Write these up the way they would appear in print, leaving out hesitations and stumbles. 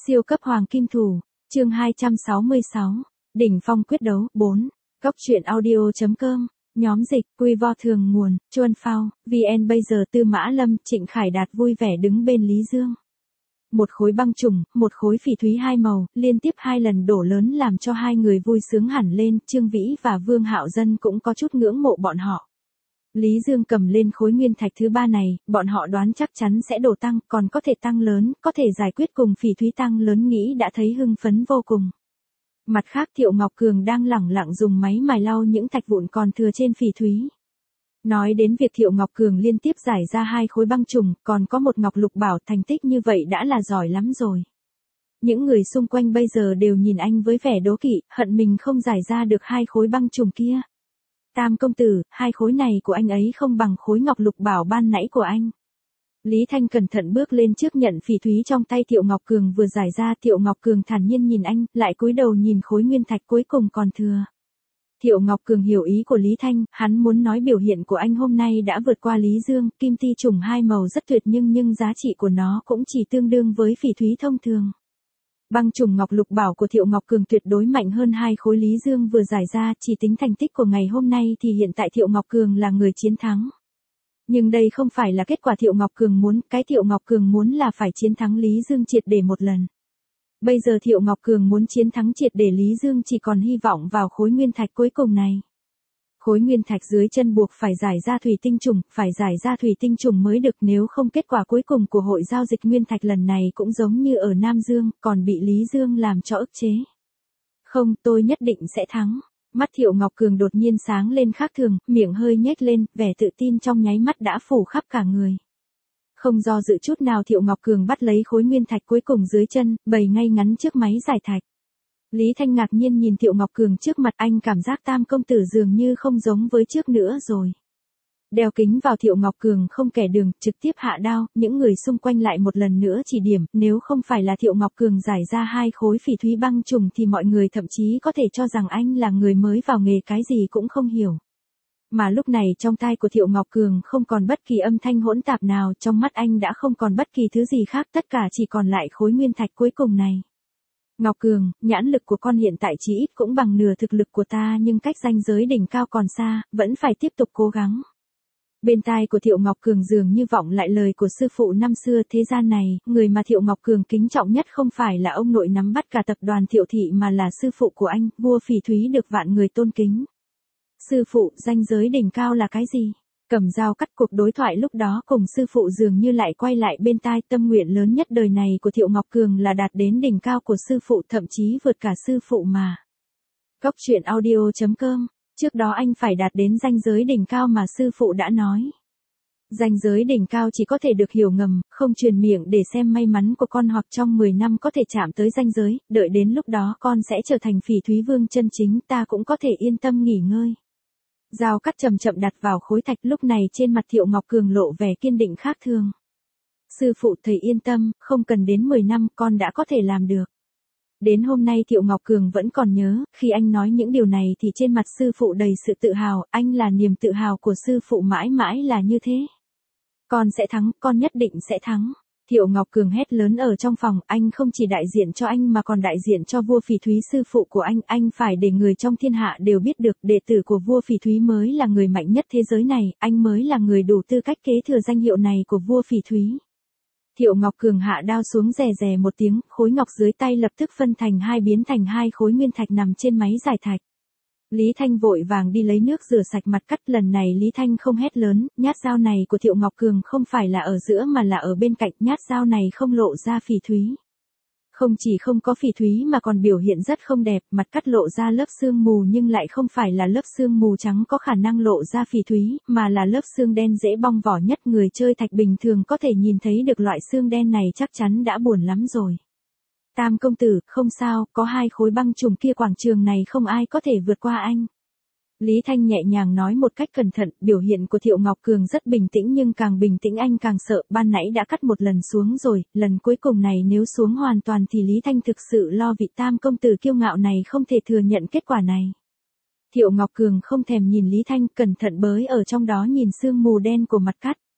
Siêu cấp hoàng kim thủ, chương 266, đỉnh phong quyết đấu, 4, Góc truyện audio.com, nhóm dịch, quy vo thường nguồn, Chuân Phao, VN bây giờ Tư Mã Lâm, Trịnh Khải Đạt vui vẻ đứng bên Lý Dương. Một khối băng trùng, một khối phỉ thúy hai màu, liên tiếp hai lần đổ lớn làm cho hai người vui sướng hẳn lên, Trương Vĩ và Vương Hạo Dân cũng có chút ngưỡng mộ bọn họ. Lý Dương cầm lên khối nguyên thạch thứ ba này, bọn họ đoán chắc chắn sẽ đổ tăng, còn có thể tăng lớn, có thể giải quyết cùng phỉ thúy tăng lớn nghĩ đã thấy hưng phấn vô cùng. Mặt khác Thiệu Ngọc Cường đang lẳng lặng dùng máy mài lau những thạch vụn còn thừa trên phỉ thúy. Nói đến việc Thiệu Ngọc Cường liên tiếp giải ra hai khối băng trùng, còn có một ngọc lục bảo, thành tích như vậy đã là giỏi lắm rồi. Những người xung quanh bây giờ đều nhìn anh với vẻ đố kỵ, hận mình không giải ra được hai khối băng trùng kia. Tam công tử, hai khối này của anh ấy không bằng khối ngọc lục bảo ban nãy của anh. Lý Thanh cẩn thận bước lên trước nhận phỉ thúy trong tay Thiệu Ngọc Cường vừa giải ra. Thiệu Ngọc Cường thản nhiên nhìn anh, lại cúi đầu nhìn khối nguyên thạch cuối cùng còn thừa. Thiệu Ngọc Cường hiểu ý của Lý Thanh, hắn muốn nói biểu hiện của anh hôm nay đã vượt qua Lý Dương, kim ti trùng hai màu rất tuyệt nhưng giá trị của nó cũng chỉ tương đương với phỉ thúy thông thường. Băng trùng ngọc lục bảo của Thiệu Ngọc Cường tuyệt đối mạnh hơn hai khối Lý Dương vừa giải ra, chỉ tính thành tích của ngày hôm nay thì hiện tại Thiệu Ngọc Cường là người chiến thắng. Nhưng đây không phải là kết quả Thiệu Ngọc Cường muốn, cái Thiệu Ngọc Cường muốn là phải chiến thắng Lý Dương triệt để một lần. Bây giờ Thiệu Ngọc Cường muốn chiến thắng triệt để Lý Dương chỉ còn hy vọng vào khối nguyên thạch cuối cùng này. Khối nguyên thạch dưới chân buộc phải giải ra thủy tinh trùng, phải giải ra thủy tinh trùng mới được, nếu không kết quả cuối cùng của hội giao dịch nguyên thạch lần này cũng giống như ở Nam Dương, còn bị Lý Dương làm cho ức chế. Không, tôi nhất định sẽ thắng. Mắt Thiệu Ngọc Cường đột nhiên sáng lên khác thường, miệng hơi nhếch lên, vẻ tự tin trong nháy mắt đã phủ khắp cả người. Không do dự chút nào Thiệu Ngọc Cường bắt lấy khối nguyên thạch cuối cùng dưới chân, bày ngay ngắn trước máy giải thạch. Lý Thanh ngạc nhiên nhìn Thiệu Ngọc Cường trước mặt, anh cảm giác Tam công tử dường như không giống với trước nữa rồi. Đeo kính vào Thiệu Ngọc Cường không kẻ đường, trực tiếp hạ đao, những người xung quanh lại một lần nữa chỉ điểm, nếu không phải là Thiệu Ngọc Cường giải ra hai khối phỉ thúy băng trùng thì mọi người thậm chí có thể cho rằng anh là người mới vào nghề cái gì cũng không hiểu. Mà lúc này trong tai của Thiệu Ngọc Cường không còn bất kỳ âm thanh hỗn tạp nào, trong mắt anh đã không còn bất kỳ thứ gì khác, tất cả chỉ còn lại khối nguyên thạch cuối cùng này. Ngọc Cường, nhãn lực của con hiện tại chỉ ít cũng bằng nửa thực lực của ta nhưng cách ranh giới đỉnh cao còn xa, vẫn phải tiếp tục cố gắng. Bên tai của Thiệu Ngọc Cường dường như vọng lại lời của sư phụ năm xưa, thế gian này, người mà Thiệu Ngọc Cường kính trọng nhất không phải là ông nội nắm bắt cả tập đoàn Thiệu thị mà là sư phụ của anh, vua phỉ thúy được vạn người tôn kính. Sư phụ, ranh giới đỉnh cao là cái gì? Cầm dao cắt, cuộc đối thoại lúc đó cùng sư phụ dường như lại quay lại bên tai. Tâm nguyện lớn nhất đời này của Thiệu Ngọc Cường là đạt đến đỉnh cao của sư phụ, thậm chí vượt cả sư phụ mà. Góc truyện audio.com, trước đó anh phải đạt đến ranh giới đỉnh cao mà sư phụ đã nói. Ranh giới đỉnh cao chỉ có thể được hiểu ngầm, không truyền miệng để xem may mắn của con hoặc trong 10 năm có thể chạm tới ranh giới, đợi đến lúc đó con sẽ trở thành phỉ thúy vương chân chính, ta cũng có thể yên tâm nghỉ ngơi. Dao cắt chậm chậm đặt vào khối thạch, lúc này trên mặt Thiệu Ngọc Cường lộ vẻ kiên định khác thường. Sư phụ thầy yên tâm, không cần đến 10 năm con đã có thể làm được. Đến hôm nay Thiệu Ngọc Cường vẫn còn nhớ, khi anh nói những điều này thì trên mặt sư phụ đầy sự tự hào, anh là niềm tự hào của sư phụ mãi mãi là như thế. Con sẽ thắng, con nhất định sẽ thắng. Thiệu Ngọc Cường hét lớn ở trong phòng, anh không chỉ đại diện cho anh mà còn đại diện cho vua phỉ thúy sư phụ của anh phải để người trong thiên hạ đều biết được, đệ tử của vua phỉ thúy mới là người mạnh nhất thế giới này, anh mới là người đủ tư cách kế thừa danh hiệu này của vua phỉ thúy. Thiệu Ngọc Cường hạ đao xuống rè rè một tiếng, khối ngọc dưới tay lập tức phân thành hai biến thành hai khối nguyên thạch nằm trên máy giải thạch. Lý Thanh vội vàng đi lấy nước rửa sạch mặt cắt, lần này Lý Thanh không hét lớn, nhát dao này của Thiệu Ngọc Cường không phải là ở giữa mà là ở bên cạnh, nhát dao này không lộ ra phỉ thúy. Không chỉ không có phỉ thúy mà còn biểu hiện rất không đẹp, mặt cắt lộ ra lớp sương mù nhưng lại không phải là lớp sương mù trắng có khả năng lộ ra phỉ thúy, mà là lớp xương đen dễ bong vỏ nhất, người chơi thạch bình thường có thể nhìn thấy được loại xương đen này chắc chắn đã buồn lắm rồi. Tam công tử, không sao, có hai khối băng trùng kia quảng trường này không ai có thể vượt qua anh. Lý Thanh nhẹ nhàng nói một cách cẩn thận, biểu hiện của Thiệu Ngọc Cường rất bình tĩnh nhưng càng bình tĩnh anh càng sợ, ban nãy đã cắt một lần xuống rồi, lần cuối cùng này nếu xuống hoàn toàn thì Lý Thanh thực sự lo vị Tam công tử kiêu ngạo này không thể thừa nhận kết quả này. Thiệu Ngọc Cường không thèm nhìn Lý Thanh, cẩn thận bới ở trong đó nhìn sương mù đen của mặt cắt.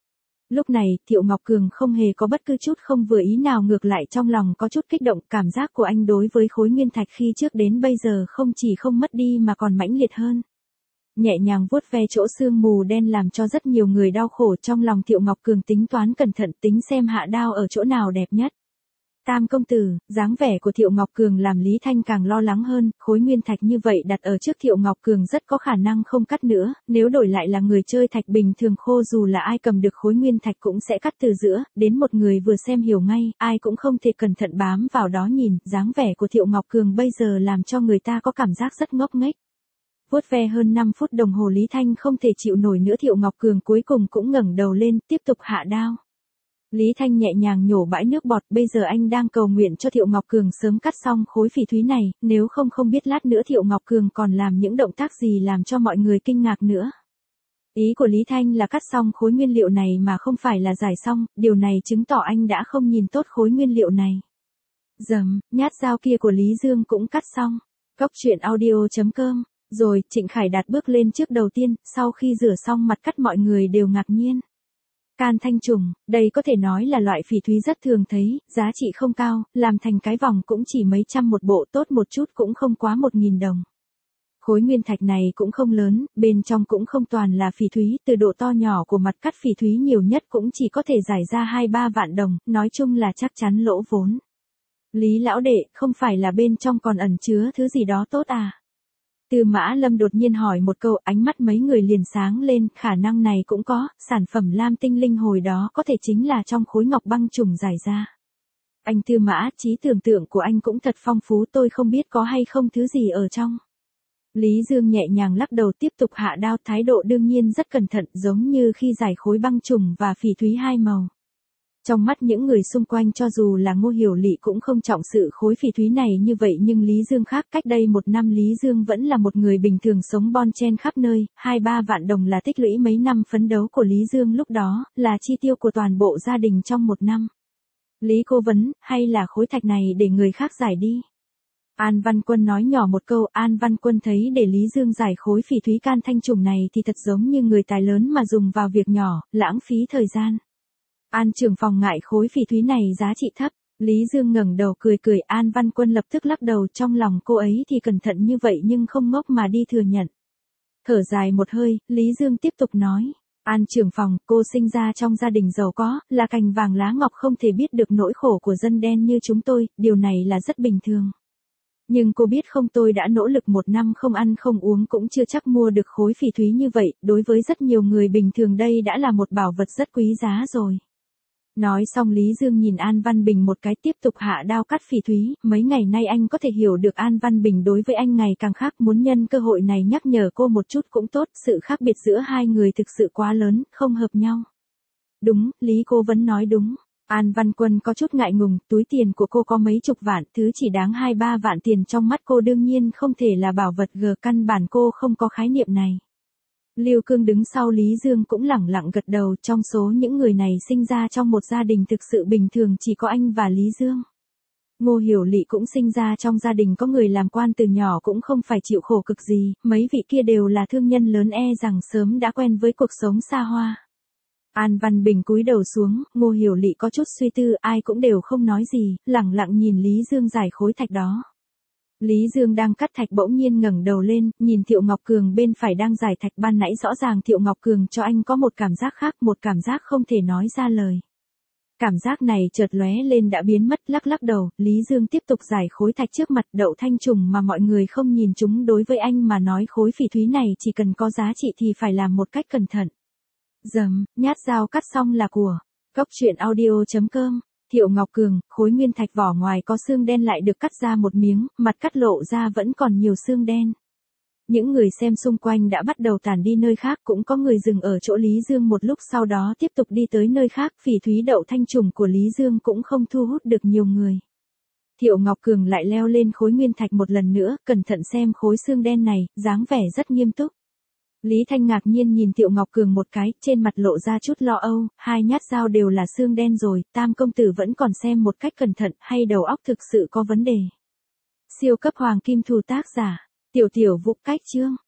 Lúc này, Thiệu Ngọc Cường không hề có bất cứ chút không vừa ý nào, ngược lại trong lòng có chút kích động, cảm giác của anh đối với khối nguyên thạch khi trước đến bây giờ không chỉ không mất đi mà còn mãnh liệt hơn. Nhẹ nhàng vuốt ve chỗ sương mù đen làm cho rất nhiều người đau khổ, trong lòng Thiệu Ngọc Cường tính toán cẩn thận, tính xem hạ đao ở chỗ nào đẹp nhất. Tam công tử, dáng vẻ của Thiệu Ngọc Cường làm Lý Thanh càng lo lắng hơn, khối nguyên thạch như vậy đặt ở trước Thiệu Ngọc Cường rất có khả năng không cắt nữa, nếu đổi lại là người chơi thạch bình thường khô dù là ai cầm được khối nguyên thạch cũng sẽ cắt từ giữa, đến một người vừa xem hiểu ngay, ai cũng không thể cẩn thận bám vào đó nhìn, dáng vẻ của Thiệu Ngọc Cường bây giờ làm cho người ta có cảm giác rất ngốc nghếch. Vuốt ve hơn 5 phút đồng hồ Lý Thanh không thể chịu nổi nữa, Thiệu Ngọc Cường cuối cùng cũng ngẩng đầu lên, tiếp tục hạ đao. Lý Thanh nhẹ nhàng nhổ bãi nước bọt, bây giờ anh đang cầu nguyện cho Thiệu Ngọc Cường sớm cắt xong khối phỉ thúy này, nếu không biết lát nữa Thiệu Ngọc Cường còn làm những động tác gì làm cho mọi người kinh ngạc nữa. Ý của Lý Thanh là cắt xong khối nguyên liệu này mà không phải là giải xong, điều này chứng tỏ anh đã không nhìn tốt khối nguyên liệu này. Dầm, nhát dao kia của Lý Dương cũng cắt xong. Góc truyện audio.com. Rồi, Trịnh Khải Đạt bước lên trước đầu tiên, sau khi rửa xong mặt cắt mọi người đều ngạc nhiên. Can thanh trùng, đây có thể nói là loại phỉ thúy rất thường thấy, giá trị không cao, làm thành cái vòng cũng chỉ mấy trăm một bộ, tốt một chút cũng không quá 1.000 đồng. Khối nguyên thạch này cũng không lớn, bên trong cũng không toàn là phỉ thúy, từ độ to nhỏ của mặt cắt phỉ thúy nhiều nhất cũng chỉ có thể giải ra 2-3 vạn đồng, nói chung là chắc chắn lỗ vốn. Lý lão đệ, không phải là bên trong còn ẩn chứa thứ gì đó tốt à? Tư Mã Lâm đột nhiên hỏi một câu, ánh mắt mấy người liền sáng lên, khả năng này cũng có, sản phẩm lam tinh linh hồi đó có thể chính là trong khối ngọc băng trùng giải ra. Anh Tư Mã, trí tưởng tượng của anh cũng thật phong phú, tôi không biết có hay không thứ gì ở trong. Lý Dương nhẹ nhàng lắc đầu, tiếp tục hạ đao, thái độ đương nhiên rất cẩn thận, giống như khi giải khối băng trùng và phỉ thúy hai màu. Trong mắt những người xung quanh cho dù là Ngô Hiểu Lị cũng không trọng sự khối phỉ thúy này như vậy, nhưng Lý Dương khác, cách đây 1 năm Lý Dương vẫn là một người bình thường sống bon chen khắp nơi, 2-3 vạn đồng là tích lũy mấy năm phấn đấu của Lý Dương lúc đó, là chi tiêu của toàn bộ gia đình trong 1 năm. Lý cố vấn, hay là khối thạch này để người khác giải đi. An Văn Quân nói nhỏ một câu, An Văn Quân thấy để Lý Dương giải khối phỉ thúy can thanh trùng này thì thật giống như người tài lớn mà dùng vào việc nhỏ, lãng phí thời gian. An trưởng phòng ngại khối phỉ thúy này giá trị thấp, Lý Dương ngẩng đầu cười cười, An Văn Quân lập tức lắc đầu, trong lòng cô ấy thì cẩn thận như vậy nhưng không ngốc mà đi thừa nhận. Thở dài một hơi, Lý Dương tiếp tục nói, An trưởng phòng, cô sinh ra trong gia đình giàu có, là cành vàng lá ngọc, không thể biết được nỗi khổ của dân đen như chúng tôi, điều này là rất bình thường. Nhưng cô biết không, tôi đã nỗ lực 1 năm không ăn không uống cũng chưa chắc mua được khối phỉ thúy như vậy, đối với rất nhiều người bình thường đây đã là một bảo vật rất quý giá rồi. Nói xong Lý Dương nhìn An Văn Bình một cái, tiếp tục hạ đao cắt phỉ thúy, mấy ngày nay anh có thể hiểu được An Văn Bình đối với anh ngày càng khác, muốn nhân cơ hội này nhắc nhở cô một chút cũng tốt, sự khác biệt giữa hai người thực sự quá lớn, không hợp nhau. Đúng, Lý cố vấn nói đúng. An Văn Quân có chút ngại ngùng, túi tiền của cô có mấy chục vạn, thứ chỉ đáng 2-3 vạn tiền trong mắt cô đương nhiên không thể là bảo vật g, căn bản cô không có khái niệm này. Lưu Cương đứng sau Lý Dương cũng lẳng lặng gật đầu, trong số những người này sinh ra trong một gia đình thực sự bình thường chỉ có anh và Lý Dương. Ngô Hiểu Lị cũng sinh ra trong gia đình có người làm quan từ nhỏ cũng không phải chịu khổ cực gì, mấy vị kia đều là thương nhân lớn, e rằng sớm đã quen với cuộc sống xa hoa. An Văn Bình cúi đầu xuống, Ngô Hiểu Lị có chút suy tư, ai cũng đều không nói gì, lẳng lặng nhìn Lý Dương giải khối thạch đó. Lý Dương đang cắt thạch bỗng nhiên ngẩng đầu lên, nhìn Thiệu Ngọc Cường bên phải đang giải thạch, ban nãy rõ ràng Thiệu Ngọc Cường cho anh có một cảm giác khác, một cảm giác không thể nói ra lời. Cảm giác này chợt lóe lên đã biến mất, lắc lắc đầu, Lý Dương tiếp tục giải khối thạch trước mặt, đậu thanh trùng mà mọi người không nhìn chúng, đối với anh mà nói khối phỉ thúy này chỉ cần có giá trị thì phải làm một cách cẩn thận. Dầm, nhát dao cắt xong là của. Góc truyện audio.com. Thiệu Ngọc Cường, khối nguyên thạch vỏ ngoài có xương đen lại được cắt ra một miếng, mặt cắt lộ ra vẫn còn nhiều xương đen. Những người xem xung quanh đã bắt đầu tản đi nơi khác, cũng có người dừng ở chỗ Lý Dương một lúc sau đó tiếp tục đi tới nơi khác, phỉ thúy đậu thanh trùng của Lý Dương cũng không thu hút được nhiều người. Thiệu Ngọc Cường lại leo lên khối nguyên thạch một lần nữa, cẩn thận xem khối xương đen này, dáng vẻ rất nghiêm túc. Lý Thanh ngạc nhiên nhìn Thiệu Ngọc Cường một cái, trên mặt lộ ra chút lo âu, hai nhát dao đều là xương đen rồi, Tam công tử vẫn còn xem một cách cẩn thận, hay đầu óc thực sự có vấn đề. Siêu cấp hoàng kim thù tác giả, Tiểu Vũ cách chương.